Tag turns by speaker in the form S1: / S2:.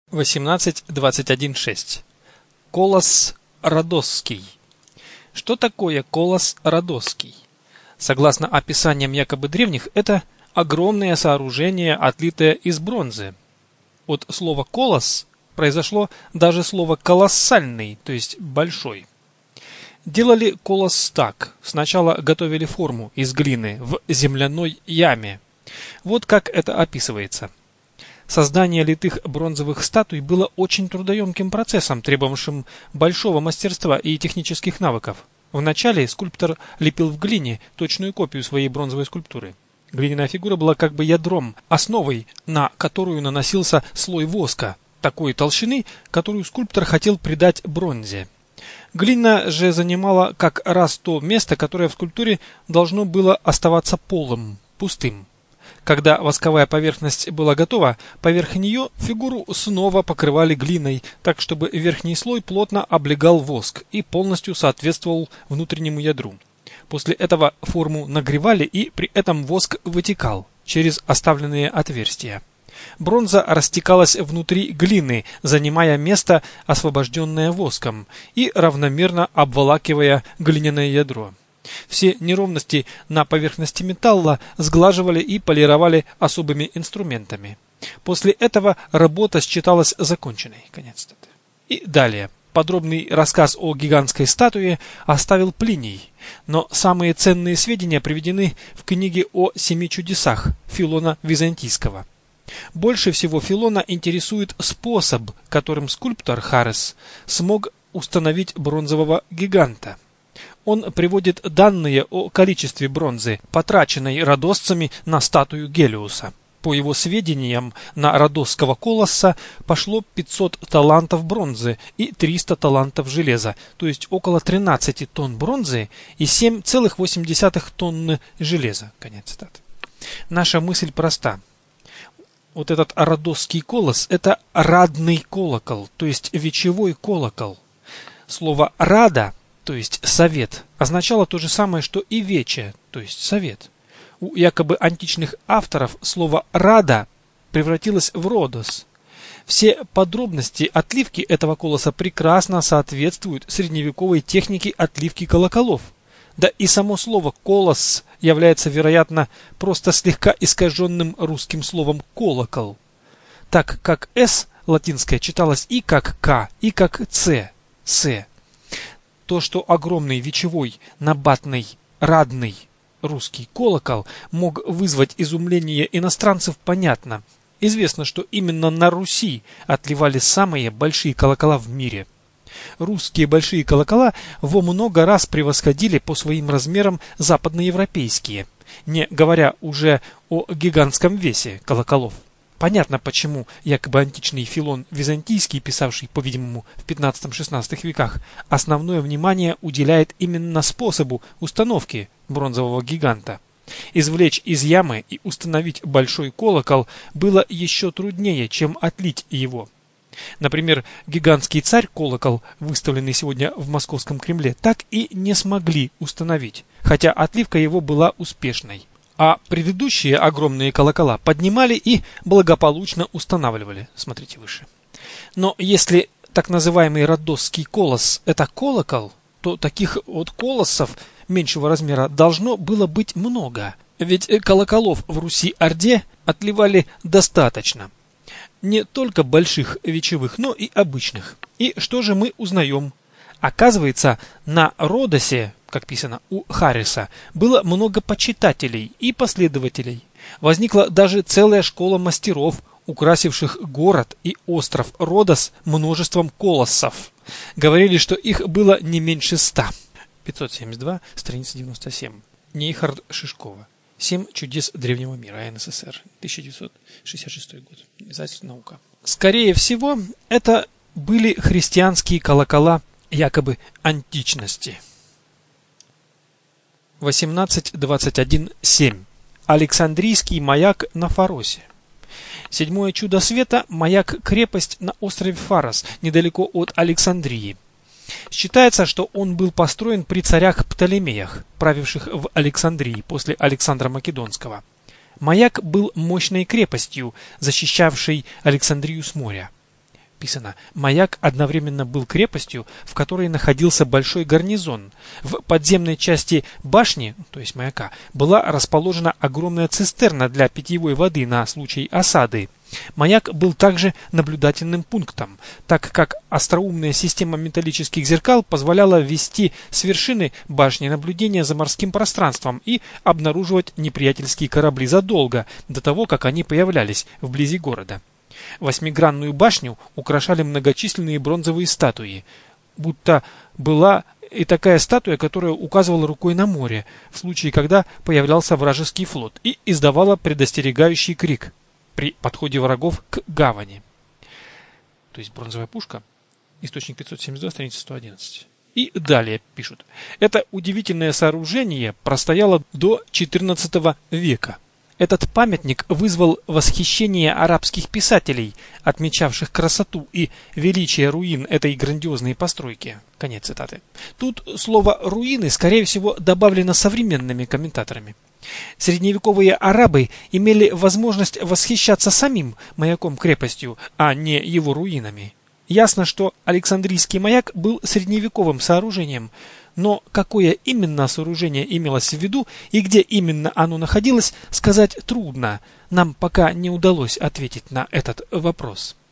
S1: 18.21.6. Колос Родосский. Что такое Колос Родосский? Согласно описаниям якобы древних, это огромное сооружение, отлитое из бронзы. От слова «колос» произошло даже слово «колоссальный», то есть «большой». Делали колос так. Сначала готовили форму из глины в земляной яме. Вот как это описывается. Создание литых бронзовых статуй было очень трудоемким процессом, требовавшим большого мастерства и технических навыков. Вначале скульптор лепил в глине точную копию своей бронзовой скульптуры. Глиняная фигура была как бы ядром, основой, на которую наносился слой воска, такой толщины, которую скульптор хотел придать бронзе. Глина же занимала как раз то место, которое в скульптуре должно было оставаться полым, пустым. Когда восковая поверхность была готова, поверх нее фигуру снова покрывали глиной, так чтобы верхний слой плотно облегал воск и полностью соответствовал внутреннему ядру. После этого форму нагревали, и при этом воск вытекал через оставленные отверстия. Бронза растекалась внутри глины, занимая место, освобожденное воском, и равномерно обволакивая глиняное ядро. Все неровности на поверхности металла сглаживали и полировали особыми инструментами. После этого работа считалась законченной. Конец цитаты. И далее. Подробный рассказ о гигантской статуе оставил Плиний, но самые ценные сведения приведены в книге о 7 чудесах Филона Византийского. Больше всего Филона интересует способ, которым скульптор Харес смог установить бронзового гиганта. Он приводит данные о количестве бронзы, потраченной родосцами на статую Гелиуса. По его сведениям, на родосского колосса пошло 500 талантов бронзы и 300 талантов железа, то есть около 13 тонн бронзы и 7,8 тонны железа. Конец цитаты. Наша мысль проста. Вот этот родосский колос – это радный колокол, то есть вечевой колокол. Слово «рада», то есть совет, означало то же самое, что и вече, то есть совет. У якобы античных авторов слово «рада» превратилось в «родос». Все подробности отливки этого колоса прекрасно соответствуют средневековой технике отливки колоколов. Да и само слово «колос» является, вероятно, просто слегка искаженным русским словом «колокол», так как «с» латинское читалось и как «к», и как «ц», «с». То, что огромный вечевой, набатный, радный русский колокол мог вызвать изумление иностранцев, понятно. Известно, что именно на Руси отливали самые большие колокола в мире. Русские большие колокола во много раз превосходили по своим размерам западноевропейские, не говоря уже о гигантском весе колоколов. Понятно, почему якобы античный Филон Византийский, писавший, по-видимому, в 15-16 веках, основное внимание уделяет именно способу установки бронзового гиганта. Извлечь из ямы и установить большой колокол было еще труднее, чем отлить его. Например, гигантский царь-колокол, выставленный сегодня в Московском Кремле, так и не смогли установить, хотя отливка его была успешной. А предыдущие огромные колокола поднимали и благополучно устанавливали. Смотрите выше. Но если так называемый родосский колос – это колокол, то таких вот колоссов меньшего размера должно было быть много. Ведь колоколов в Руси-Орде отливали достаточно. Не только больших вечевых, но и обычных. И что же мы узнаем? Оказывается, на Родосе, как писано у Харриса, было много почитателей и последователей. Возникла даже целая школа мастеров, украсивших город и остров Родос множеством колоссов. Говорили, что их было не меньше 100. 572, страница 97. Нейхард Шишкова. 7 чудес древнего мира. НССР. 1966 год. Издательство «Наука». Скорее всего, это были христианские колокола якобы античности. 18.21.7. Александрийский маяк на Фаросе. Седьмое чудо света – маяк-крепость на острове Фарос, недалеко от Александрии. Считается, что он был построен при царях Птолемеях, правивших в Александрии после Александра Македонского. Маяк был мощной крепостью, защищавшей Александрию с моря. писано: маяк одновременно был крепостью, в которой находился большой гарнизон. В подземной части башни, то есть маяка, была расположена огромная цистерна для питьевой воды на случай осады. Маяк был также наблюдательным пунктом, так как остроумная система металлических зеркал позволяла вести с вершины башни наблюдение за морским пространством и обнаруживать неприятельские корабли задолго до того, как они появлялись вблизи города. Восьмигранную башню украшали многочисленные бронзовые статуи, будто была и такая статуя, которая указывала рукой на море, в случае, когда появлялся вражеский флот, и издавала предостерегающий крик при подходе врагов к гавани. То есть бронзовая пушка, источник 572, страница 111. И далее пишут: это удивительное сооружение простояло до XIV века. Этот памятник вызвал восхищение арабских писателей, отмечавших красоту и величие руин этой грандиозной постройки. Конец цитаты. Тут слово «руины», скорее всего, добавлено современными комментаторами. Средневековые арабы имели возможность восхищаться самим маяком-крепостью, а не его руинами. Ясно, что Александрийский маяк был средневековым сооружением, но какое именно сооружение имелось в виду и где именно оно находилось, сказать трудно. Нам пока не удалось ответить на этот вопрос.